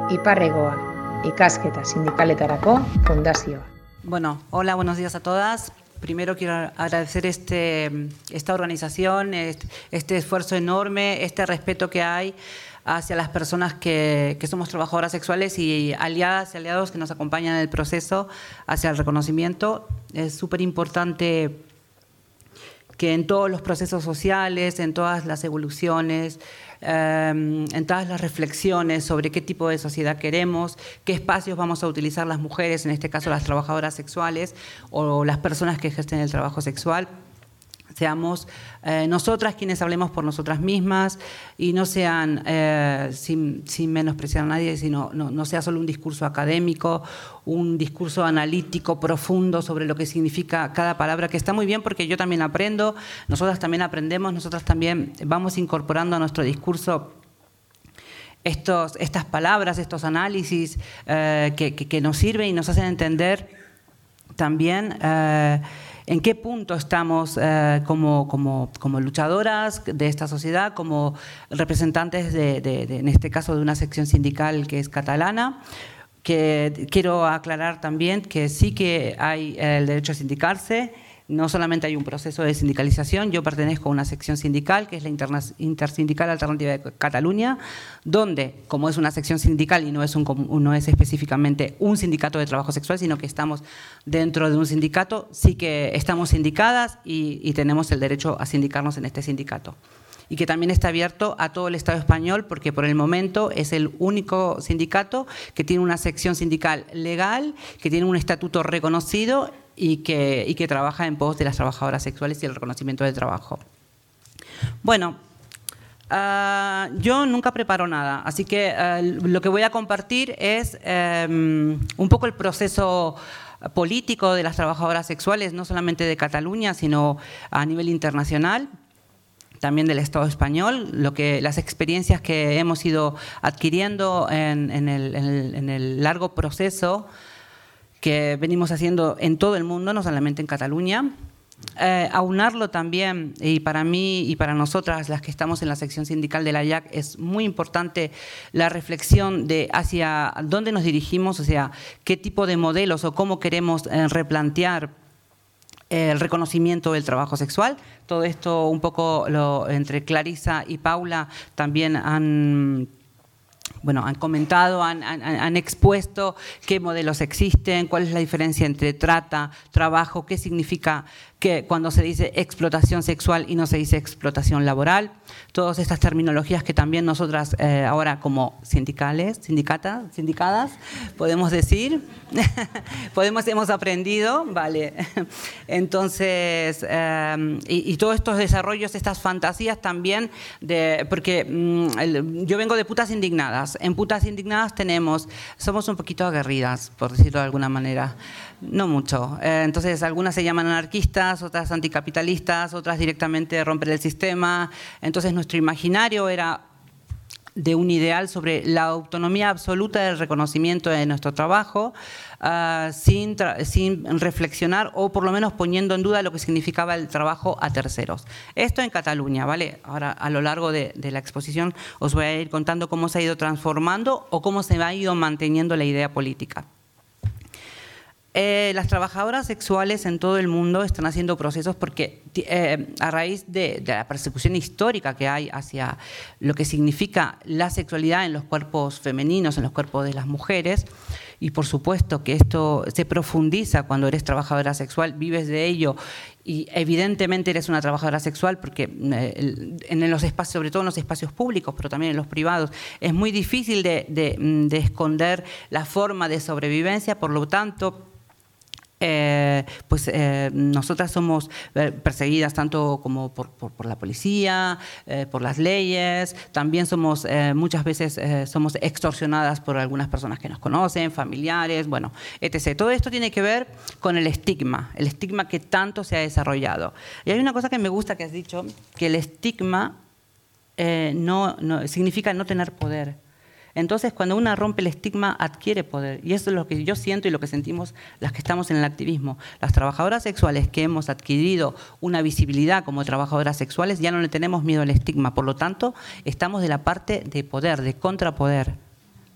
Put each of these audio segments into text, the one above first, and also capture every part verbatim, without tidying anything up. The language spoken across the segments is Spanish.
Iparregoa, ikasketa sindikaletarako fundazioa. Bueno, hola, buenos días a todas. Primero quiero agradecer este, esta organización, este, este esfuerzo enorme, este respeto que hay hacia las personas que, que somos trabajadoras sexuales y aliadas y aliados que nos acompañan en el proceso hacia el reconocimiento. Es súper importante que en todos los procesos sociales, en todas las evoluciones, eh, en todas las reflexiones sobre qué tipo de sociedad queremos, qué espacios vamos a utilizar las mujeres, en este caso las trabajadoras sexuales o las personas que ejercen el trabajo sexual, seamos eh, nosotras quienes hablemos por nosotras mismas y no sean, eh, sin, sin menospreciar a nadie, sino no, no sea solo un discurso académico, un discurso analítico profundo sobre lo que significa cada palabra, que está muy bien porque yo también aprendo, nosotras también aprendemos, nosotras también vamos incorporando a nuestro discurso estos, estas palabras, estos análisis eh, que, que, que nos sirven y nos hacen entender también eh, en qué punto estamos eh, como, como, como luchadoras de esta sociedad, como representantes, de, de, de, en este caso, de una sección sindical que es catalana, que quiero aclarar también que sí que hay el derecho a sindicarse. No solamente hay un proceso de sindicalización, yo pertenezco a una sección sindical que es la Intersindical Alternativa de Cataluña, donde, como es una sección sindical y no es, un, no es específicamente un sindicato de trabajo sexual, sino que estamos dentro de un sindicato, sí que estamos sindicadas y, y tenemos el derecho a sindicarnos en este sindicato. Y que también está abierto a todo el Estado español porque por el momento es el único sindicato que tiene una sección sindical legal, que tiene un estatuto reconocido y que, y que trabaja en pos de las trabajadoras sexuales y el reconocimiento del trabajo. Bueno, uh, yo nunca preparo nada, así que uh, lo que voy a compartir es um, un poco el proceso político de las trabajadoras sexuales, no solamente de Cataluña, sino a nivel internacional, también del Estado español, lo que, las experiencias que hemos ido adquiriendo en, en, el, en, el, en el largo proceso que venimos haciendo en todo el mundo, no solamente en Cataluña. Eh, aunarlo también, y para mí y para nosotras, las que estamos en la sección sindical de la I A C, es muy importante la reflexión de hacia dónde nos dirigimos, o sea, qué tipo de modelos o cómo queremos eh, replantear el reconocimiento del trabajo sexual. Todo esto un poco lo, entre Clarisa y Paula también han, bueno, han comentado, han, han, han expuesto qué modelos existen, cuál es la diferencia entre trata, trabajo, qué significa que cuando se dice explotación sexual y no se dice explotación laboral. Todas estas terminologías que también nosotras eh, ahora como sindicales, sindicatas, sindicadas, podemos decir, podemos, hemos aprendido, vale. Entonces, eh, y, y todos estos desarrollos, estas fantasías también, de, porque mm, el, yo vengo de Putas Indignadas. En Putas Indignadas tenemos, somos un poquito aguerridas, por decirlo de alguna manera. No mucho. Eh, entonces, algunas se llaman anarquistas, otras anticapitalistas, otras directamente romper el sistema. Entonces, nuestro imaginario era de un ideal sobre la autonomía absoluta del reconocimiento de nuestro trabajo, uh, sin, sin reflexionar o por lo menos poniendo en duda lo que significaba el trabajo a terceros. Esto en Cataluña, ¿vale? Ahora, a lo largo de, de la exposición, os voy a ir contando cómo se ha ido transformando o cómo se ha ido manteniendo la idea política. Eh, las trabajadoras sexuales en todo el mundo están haciendo procesos porque eh, a raíz de, de la persecución histórica que hay hacia lo que significa la sexualidad en los cuerpos femeninos, en los cuerpos de las mujeres, y por supuesto que esto se profundiza cuando eres trabajadora sexual, vives de ello y evidentemente eres una trabajadora sexual porque eh, en los espacios, sobre todo en los espacios públicos, pero también en los privados, es muy difícil de, de, de esconder la forma de sobrevivencia, por lo tanto, Eh, pues eh, nosotras somos perseguidas tanto como por, por, por la policía, eh, por las leyes, también somos eh, muchas veces eh, somos extorsionadas por algunas personas que nos conocen, familiares, bueno, etcétera. Todo esto tiene que ver con el estigma, el estigma que tanto se ha desarrollado. Y hay una cosa que me gusta que has dicho, que el estigma eh, no, no, significa no tener poder. Entonces, cuando una rompe el estigma, adquiere poder. Y eso es lo que yo siento y lo que sentimos las que estamos en el activismo. Las trabajadoras sexuales que hemos adquirido una visibilidad como trabajadoras sexuales, ya no le tenemos miedo al estigma. Por lo tanto, estamos de la parte de poder, de contrapoder.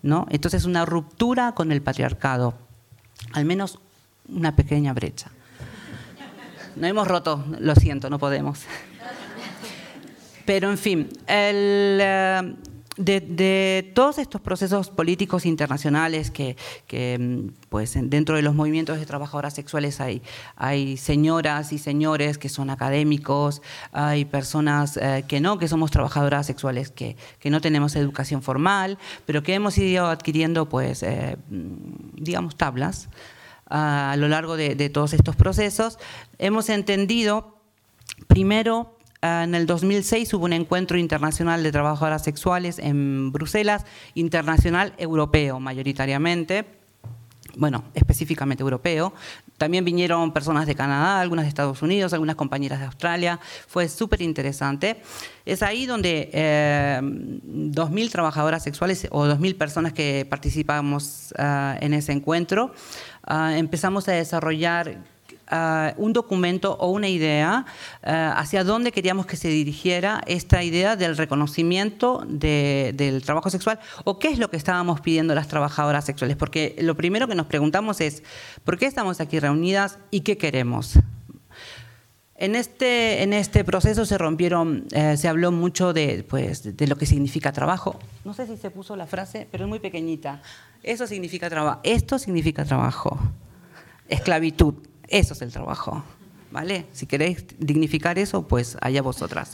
¿no? Entonces, una ruptura con el patriarcado, al menos una pequeña brecha. No hemos roto, lo siento, no podemos. Pero, en fin, el, de, de todos estos procesos políticos internacionales que, que pues, dentro de los movimientos de trabajadoras sexuales hay, hay señoras y señores que son académicos, hay personas eh, que no, que somos trabajadoras sexuales, que, que no tenemos educación formal, pero que hemos ido adquiriendo, pues, eh, digamos, tablas a lo largo de, de todos estos procesos. Hemos entendido, primero, en el dos mil seis hubo un encuentro internacional de trabajadoras sexuales en Bruselas, internacional europeo mayoritariamente, bueno, específicamente europeo. También vinieron personas de Canadá, algunas de Estados Unidos, algunas compañeras de Australia. Fue súper interesante. Es ahí donde eh, dos mil trabajadoras sexuales o dos mil personas que participamos uh, en ese encuentro, uh, empezamos a desarrollar Uh, un documento o una idea uh, hacia dónde queríamos que se dirigiera esta idea del reconocimiento de, del trabajo sexual, o qué es lo que estábamos pidiendo las trabajadoras sexuales, porque lo primero que nos preguntamos es ¿por qué estamos aquí reunidas y qué queremos? En este, en este proceso se rompieron, eh, se habló mucho de, pues, de lo que significa trabajo. No sé si se puso la frase, pero es muy pequeñita. Eso significa trabajo. Esto significa trabajo. Esclavitud. Eso es el trabajo, ¿vale? Si queréis dignificar eso, pues allá vosotras.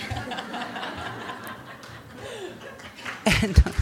Entonces,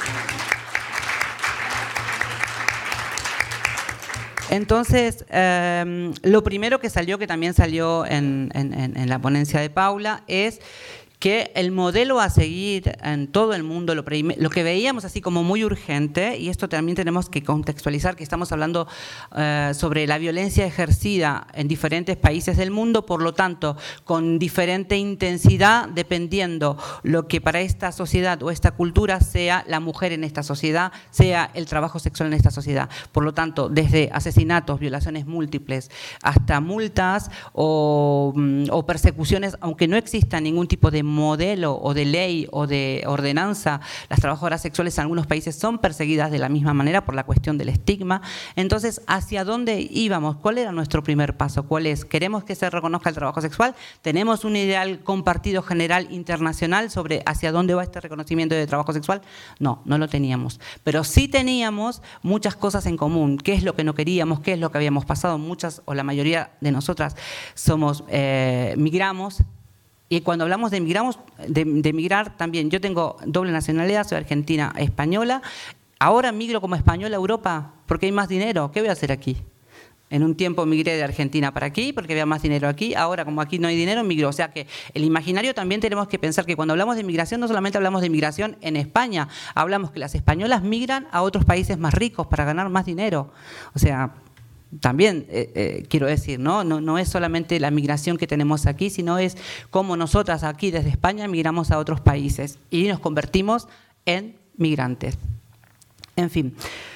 entonces eh, lo primero que salió, que también salió en, en, en la ponencia de Paula, es que el modelo a seguir en todo el mundo, lo, lo que veíamos así como muy urgente, y esto también tenemos que contextualizar, que estamos hablando uh, sobre la violencia ejercida en diferentes países del mundo, por lo tanto, con diferente intensidad, dependiendo lo que para esta sociedad o esta cultura sea la mujer en esta sociedad, sea el trabajo sexual en esta sociedad. Por lo tanto, desde asesinatos, violaciones múltiples, hasta multas o, o persecuciones, aunque no exista ningún tipo de modelo o de ley o de ordenanza, las trabajadoras sexuales en algunos países son perseguidas de la misma manera por la cuestión del estigma. Entonces, ¿hacia dónde íbamos? ¿Cuál era nuestro primer paso? ¿Cuál es? ¿Queremos que se reconozca el trabajo sexual? ¿Tenemos un ideal compartido general internacional sobre hacia dónde va este reconocimiento de trabajo sexual? No, no lo teníamos. Pero sí teníamos muchas cosas en común. ¿Qué es lo que no queríamos? ¿Qué es lo que habíamos pasado? Muchas o la mayoría de nosotras somos, eh, migramos. Y cuando hablamos de migramos, de, de migrar también, yo tengo doble nacionalidad, soy argentina, española. Ahora migro como española a Europa porque hay más dinero. ¿Qué voy a hacer aquí? En un tiempo migré de Argentina para aquí porque había más dinero aquí. Ahora, como aquí no hay dinero, migro. O sea que el imaginario también tenemos que pensar que cuando hablamos de migración, no solamente hablamos de migración en España, hablamos que las españolas migran a otros países más ricos para ganar más dinero. O sea, también eh, eh, quiero decir, ¿no? No, no es solamente la migración que tenemos aquí, sino es cómo nosotras aquí desde España migramos a otros países y nos convertimos en migrantes. En fin,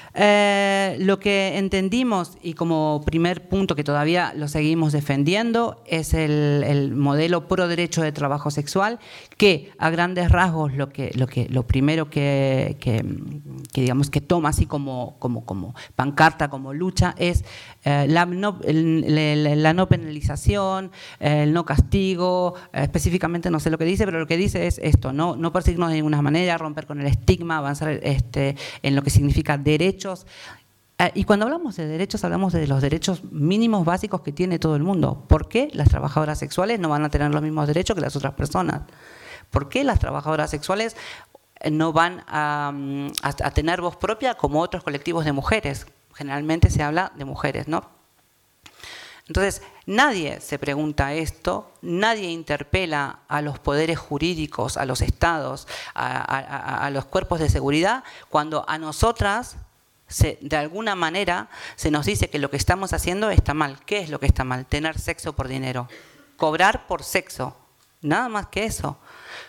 eh, lo que entendimos, y como primer punto que todavía lo seguimos defendiendo, es el, el modelo pro derecho de trabajo sexual, que a grandes rasgos lo que lo que lo primero que, que, que digamos que toma así como como como pancarta, como lucha, es eh, la, no, el, la no penalización, el no castigo, eh, específicamente no sé lo que dice, pero lo que dice es esto: no no perseguirnos de ninguna manera, romper con el estigma, avanzar este en lo que significa derechos. Y cuando hablamos de derechos, hablamos de los derechos mínimos básicos que tiene todo el mundo. ¿Por qué las trabajadoras sexuales no van a tener los mismos derechos que las otras personas? ¿Por qué las trabajadoras sexuales no van a, a, a tener voz propia como otros colectivos de mujeres? Generalmente se habla de mujeres, ¿no? Entonces, nadie se pregunta esto, nadie interpela a los poderes jurídicos, a los estados, a, a, a los cuerpos de seguridad, cuando a nosotras, se, de alguna manera, se nos dice que lo que estamos haciendo está mal. ¿Qué es lo que está mal? Tener sexo por dinero, cobrar por sexo, nada más que eso.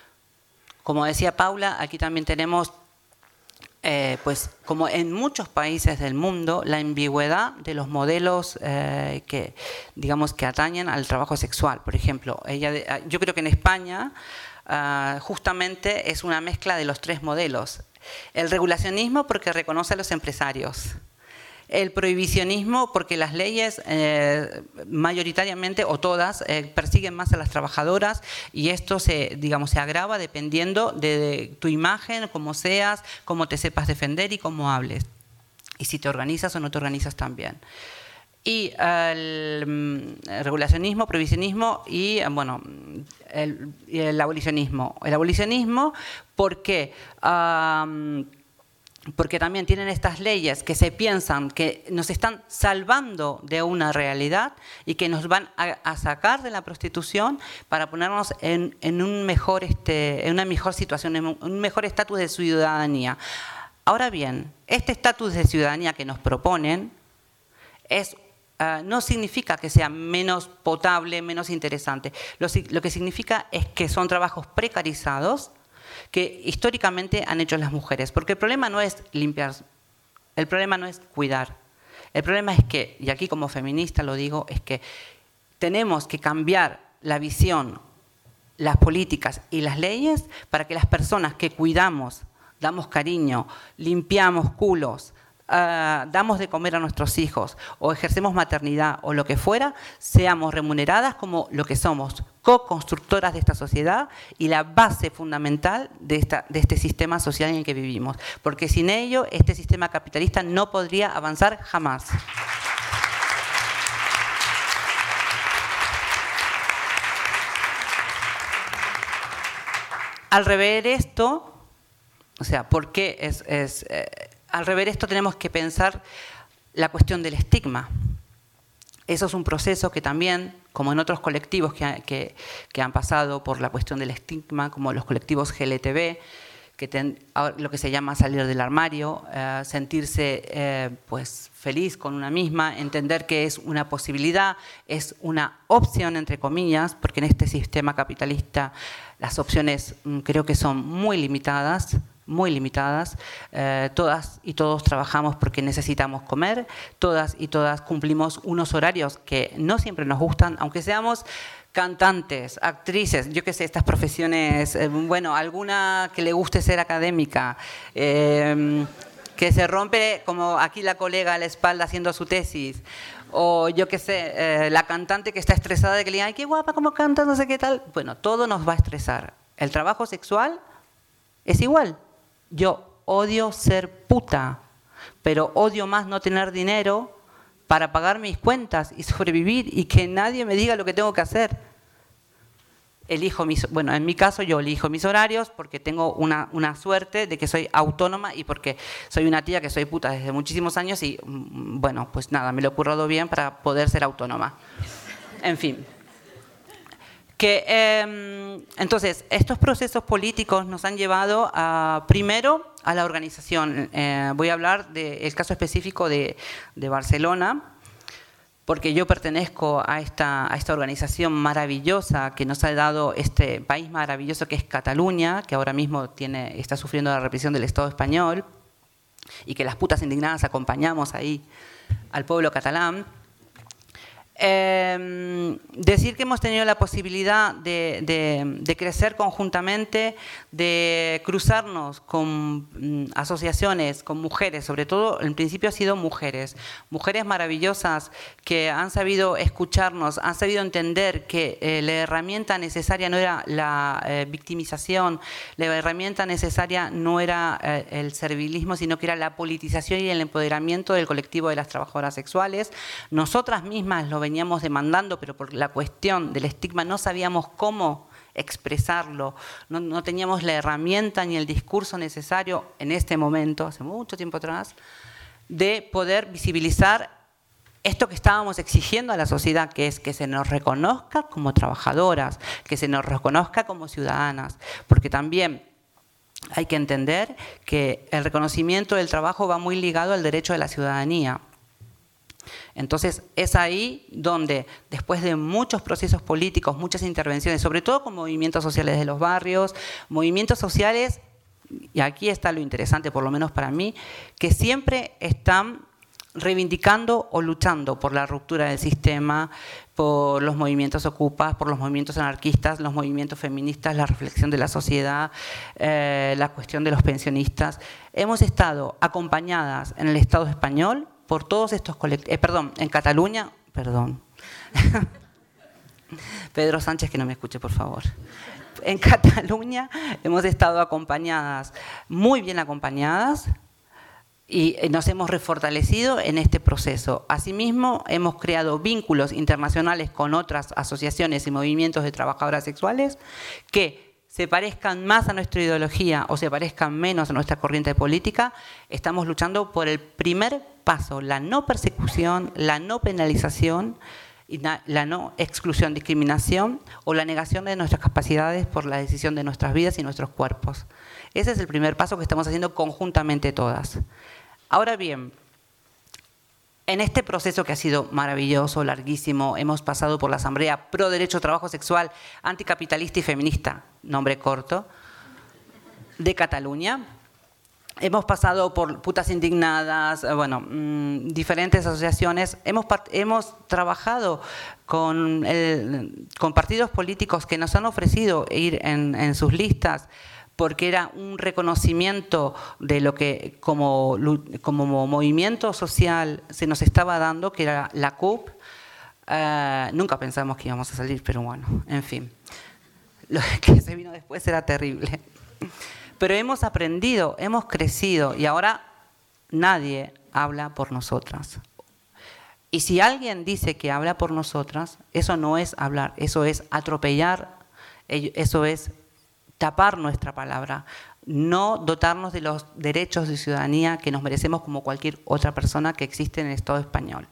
Como decía Paula, aquí también tenemos, eh, pues como en muchos países del mundo, la ambigüedad de los modelos eh, que, digamos, que atañen al trabajo sexual. Por ejemplo, ella, yo creo que en España uh, justamente es una mezcla de los tres modelos. El regulacionismo porque reconoce a los empresarios. El prohibicionismo porque las leyes eh, mayoritariamente o todas eh, persiguen más a las trabajadoras y esto se, digamos, se agrava dependiendo de, de tu imagen, cómo seas, cómo te sepas defender y cómo hables. Y si te organizas o no te organizas también. Y el, el regulacionismo, prohibicionismo y, bueno, el, el abolicionismo. El abolicionismo porque... Um, porque también tienen estas leyes que se piensan que nos están salvando de una realidad y que nos van a, a sacar de la prostitución para ponernos en, en, un mejor, este, en una mejor situación, en un mejor estatus de ciudadanía. Ahora bien, este estatus de ciudadanía que nos proponen es, uh, no significa que sea menos potable, menos interesante. Lo, lo que significa es que son trabajos precarizados, que históricamente han hecho las mujeres. Porque el problema no es limpiar, el problema no es cuidar. El problema es que, y aquí como feminista lo digo, es que tenemos que cambiar la visión, las políticas y las leyes para que las personas que cuidamos, damos cariño, limpiamos culos, Uh, damos de comer a nuestros hijos o ejercemos maternidad o lo que fuera, seamos remuneradas como lo que somos, co-constructoras de esta sociedad y la base fundamental de, esta, de este sistema social en el que vivimos. Porque sin ello, este sistema capitalista no podría avanzar jamás. Al rever esto, o sea, ¿por qué es... es eh, Al rever esto tenemos que pensar la cuestión del estigma. Eso es un proceso que también, como en otros colectivos que, que, que han pasado por la cuestión del estigma, como los colectivos G L T B, que ten, lo que se llama salir del armario, eh, sentirse eh, pues, feliz con una misma, entender que es una posibilidad, es una opción, entre comillas, porque en este sistema capitalista las opciones mm, creo que son muy limitadas, muy limitadas, eh, todas y todos trabajamos porque necesitamos comer, todas y todas cumplimos unos horarios que no siempre nos gustan, aunque seamos cantantes, actrices, yo qué sé, estas profesiones, eh, bueno, alguna que le guste ser académica, eh, que se rompe como aquí la colega a la espalda haciendo su tesis, o yo qué sé, eh, la cantante que está estresada de que le digan, ay, qué guapa, cómo canta, no sé qué tal, bueno, todo nos va a estresar. El trabajo sexual es igual. Yo odio ser puta, pero odio más no tener dinero para pagar mis cuentas y sobrevivir y que nadie me diga lo que tengo que hacer. Elijo mis, bueno, en mi caso yo elijo mis horarios porque tengo una, una suerte de que soy autónoma y porque soy una tía que soy puta desde muchísimos años y, bueno, pues nada, me lo he currado bien para poder ser autónoma. En fin. Que, eh, entonces, estos procesos políticos nos han llevado a, primero a la organización. Eh, voy a hablar del caso específico de, de Barcelona, porque yo pertenezco a esta, a esta organización maravillosa que nos ha dado este país maravilloso que es Cataluña, que ahora mismo tiene, está sufriendo la represión del Estado español y que las putas indignadas acompañamos ahí al pueblo catalán. Eh, decir que hemos tenido la posibilidad de, de, de crecer conjuntamente, de cruzarnos con mm, asociaciones, con mujeres, sobre todo en principio ha sido mujeres, mujeres maravillosas que han sabido escucharnos, han sabido entender que eh, la herramienta necesaria no era la eh, victimización, la herramienta necesaria no era eh, el servilismo, sino que era la politización y el empoderamiento del colectivo de las trabajadoras sexuales. Nosotras mismas lo veníamos demandando, pero por la cuestión del estigma no sabíamos cómo expresarlo, no, no teníamos la herramienta ni el discurso necesario en este momento, hace mucho tiempo atrás, de poder visibilizar esto que estábamos exigiendo a la sociedad, que es que se nos reconozca como trabajadoras, que se nos reconozca como ciudadanas, porque también hay que entender que el reconocimiento del trabajo va muy ligado al derecho de la ciudadanía. Entonces es ahí donde, después de muchos procesos políticos, muchas intervenciones, sobre todo con movimientos sociales de los barrios, movimientos sociales, y aquí está lo interesante, por lo menos para mí, que siempre están reivindicando o luchando por la ruptura del sistema, por los movimientos ocupas, por los movimientos anarquistas, los movimientos feministas, la reflexión de la sociedad, eh, la cuestión de los pensionistas. Hemos estado acompañadas en el Estado español por todos estos colectivos, eh, perdón, en Cataluña, perdón, Pedro Sánchez, que no me escuche, por favor. En Cataluña hemos estado acompañadas, muy bien acompañadas, y nos hemos refortalecido en este proceso. Asimismo, hemos creado vínculos internacionales con otras asociaciones y movimientos de trabajadoras sexuales que se parezcan más a nuestra ideología o se parezcan menos a nuestra corriente política. Estamos luchando por el primer paso, la no persecución, la no penalización, y la no exclusión, discriminación o la negación de nuestras capacidades por la decisión de nuestras vidas y nuestros cuerpos. Ese es el primer paso que estamos haciendo conjuntamente todas. Ahora bien, en este proceso que ha sido maravilloso, larguísimo, hemos pasado por la Asamblea Pro Derecho Trabajo Sexual, Anticapitalista y Feminista, nombre corto, de Cataluña. Hemos pasado por Putas Indignadas, bueno, mmm, diferentes asociaciones. Hemos, hemos trabajado con, el, con partidos políticos que nos han ofrecido ir en, en sus listas porque era un reconocimiento de lo que como, como movimiento social se nos estaba dando, que era la C U P. Uh, nunca pensamos que íbamos a salir, pero bueno, en fin. Lo que se vino después era terrible. Pero hemos aprendido, hemos crecido y ahora nadie habla por nosotras. Y si alguien dice que habla por nosotras, eso no es hablar, eso es atropellar, eso es tapar nuestra palabra, no dotarnos de los derechos de ciudadanía que nos merecemos como cualquier otra persona que existe en el Estado español.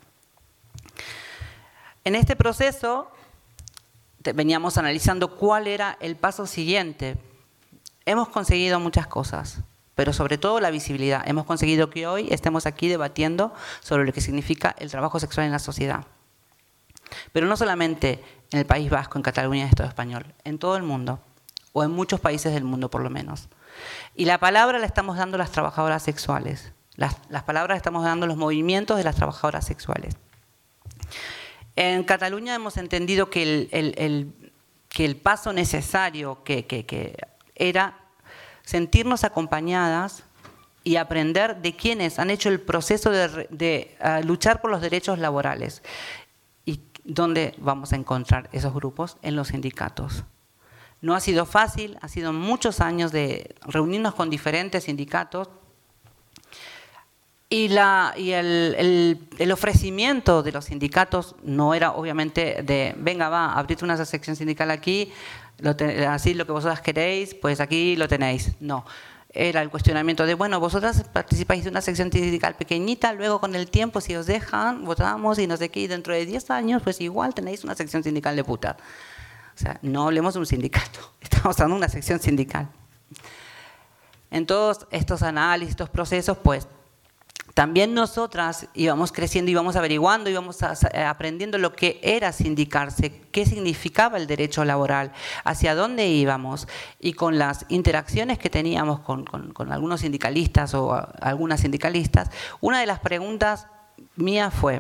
En este proceso veníamos analizando cuál era el paso siguiente. Hemos conseguido muchas cosas, pero sobre todo la visibilidad. Hemos conseguido que hoy estemos aquí debatiendo sobre lo que significa el trabajo sexual en la sociedad. Pero no solamente en el País Vasco, en Cataluña y en el Estado español, en todo el mundo, o en muchos países del mundo por lo menos. Y la palabra la estamos dando las trabajadoras sexuales. Las, las palabras estamos dando los movimientos de las trabajadoras sexuales. En Cataluña hemos entendido que el, el, el, que el paso necesario que, que, que era sentirnos acompañadas y aprender de quienes han hecho el proceso de, de uh, luchar por los derechos laborales. ¿Y dónde vamos a encontrar esos grupos? En los sindicatos. No ha sido fácil, ha sido muchos años de reunirnos con diferentes sindicatos y, la, y el, el, el ofrecimiento de los sindicatos no era obviamente de venga va, abrite una sección sindical aquí, lo te, así lo que vosotras queréis, pues aquí lo tenéis. No, era el cuestionamiento de bueno, vosotras participáis de una sección sindical pequeñita, luego con el tiempo si os dejan, votamos y no sé qué, y dentro de diez años pues igual tenéis una sección sindical de putas. O sea, no hablemos de un sindicato, estamos hablando de una sección sindical. En todos estos análisis, estos procesos, pues, también nosotras íbamos creciendo, íbamos averiguando, íbamos a, a, aprendiendo lo que era sindicarse, qué significaba el derecho laboral, hacia dónde íbamos. Y con las interacciones que teníamos con, con, con algunos sindicalistas o a, algunas sindicalistas, una de las preguntas mías fue,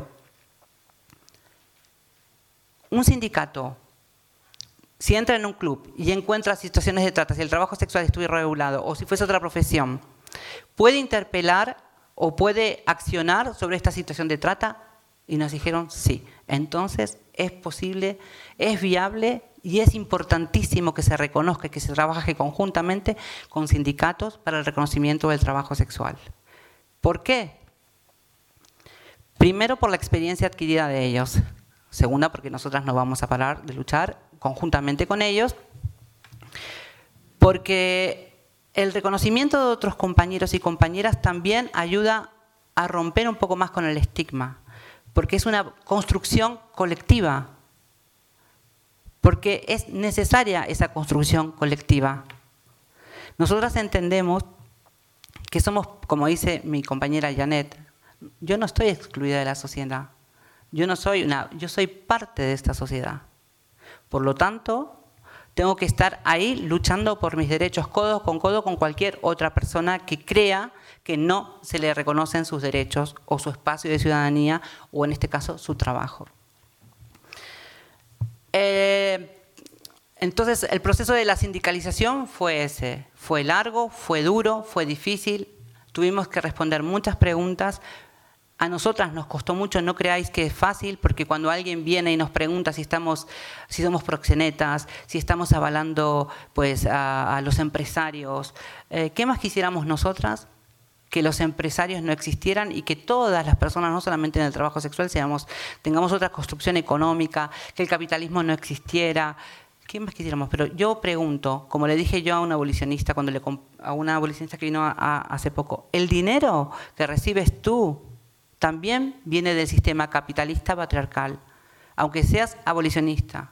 ¿un sindicato, si entra en un club y encuentra situaciones de trata, si el trabajo sexual estuviera regulado o si fuese otra profesión, puede interpelar o puede accionar sobre esta situación de trata? Y nos dijeron sí. Entonces es posible, es viable y es importantísimo que se reconozca, que se trabaje conjuntamente con sindicatos para el reconocimiento del trabajo sexual. ¿Por qué? Primero, por la experiencia adquirida de ellos. Segunda, porque nosotras no vamos a parar de luchar conjuntamente con ellos, porque el reconocimiento de otros compañeros y compañeras también ayuda a romper un poco más con el estigma, porque es una construcción colectiva, porque es necesaria esa construcción colectiva. Nosotras entendemos que somos, como dice mi compañera Janet, yo no estoy excluida de la sociedad, yo no soy una, yo soy parte de esta sociedad. Por lo tanto, Tengo que estar ahí luchando por mis derechos, codo con codo con cualquier otra persona que crea que no se le reconocen sus derechos o su espacio de ciudadanía o en este caso su trabajo. Eh, entonces el proceso de la sindicalización fue ese, fue largo, fue duro, fue difícil, tuvimos que responder muchas preguntas. A nosotras nos costó mucho, no creáis que es fácil, porque cuando alguien viene y nos pregunta si estamos, si somos proxenetas, si estamos avalando pues, a, a los empresarios, eh, ¿qué más quisiéramos nosotras? Que los empresarios no existieran y que todas las personas, no solamente en el trabajo sexual, seamos, tengamos otra construcción económica, que el capitalismo no existiera. ¿Qué más quisiéramos? Pero yo pregunto, como le dije yo a una abolicionista, cuando le, a una abolicionista que vino a, a, hace poco, ¿el dinero que recibes tú también viene del sistema capitalista patriarcal, aunque seas abolicionista?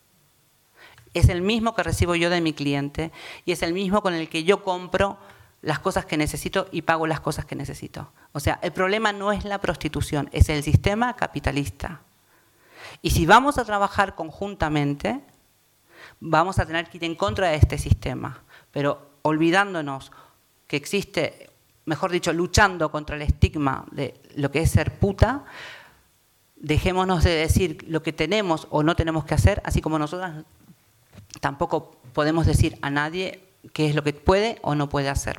Es el mismo que recibo yo de mi cliente y es el mismo con el que yo compro las cosas que necesito y pago las cosas que necesito. O sea, el problema no es la prostitución, es el sistema capitalista. Y si vamos a trabajar conjuntamente, vamos a tener que ir en contra de este sistema, pero olvidándonos que existe, mejor dicho, luchando contra el estigma de lo que es ser puta, dejémonos de decir lo que tenemos o no tenemos que hacer, así como nosotras tampoco podemos decir a nadie qué es lo que puede o no puede hacer.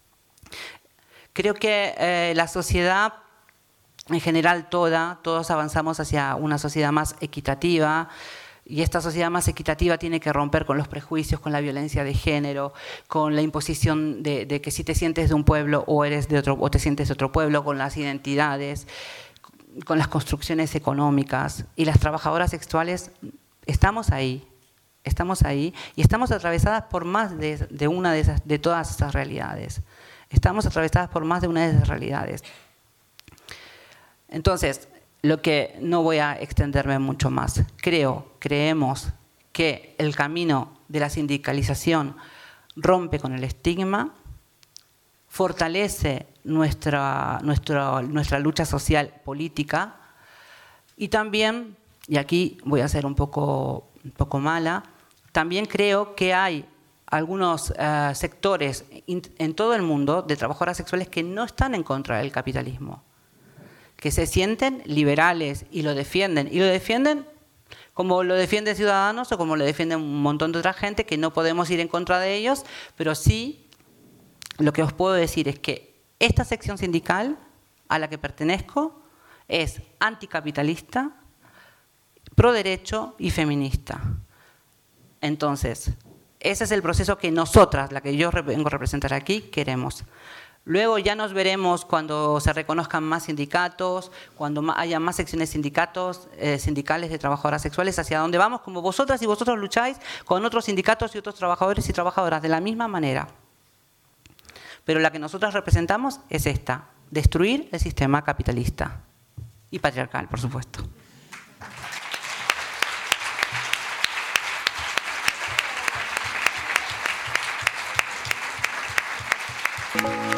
Creo que eh, la sociedad en general toda, todos avanzamos hacia una sociedad más equitativa, y esta sociedad más equitativa tiene que romper con los prejuicios, con la violencia de género, con la imposición de, de que si te sientes de un pueblo o eres de otro, o te sientes de otro pueblo, con las identidades, con las construcciones económicas. Y las trabajadoras sexuales estamos ahí, estamos ahí y estamos atravesadas por más de, de una de, esas, de todas esas realidades. Estamos atravesadas por más de una de esas realidades. Entonces, lo que no voy a extenderme mucho más. Creo, creemos que el camino de la sindicalización rompe con el estigma, fortalece nuestra, nuestra, nuestra lucha social política y también, y aquí voy a ser un poco, un poco mala, también creo que hay algunos uh, sectores en todo el mundo de trabajadoras sexuales que no están en contra del capitalismo, que se sienten liberales y lo defienden, y lo defienden como lo defienden Ciudadanos o como lo defienden un montón de otra gente, que no podemos ir en contra de ellos, pero sí lo que os puedo decir es que esta sección sindical a la que pertenezco es anticapitalista, pro derecho y feminista. Entonces, ese es el proceso que nosotras, la que yo vengo a representar aquí, queremos. Luego ya nos veremos cuando se reconozcan más sindicatos, cuando haya más secciones sindicatos, eh, sindicales de trabajadoras sexuales, hacia dónde vamos, como vosotras y vosotros lucháis con otros sindicatos y otros trabajadores y trabajadoras de la misma manera. Pero la que nosotras representamos es esta, destruir el sistema capitalista y patriarcal, por supuesto. Thank you.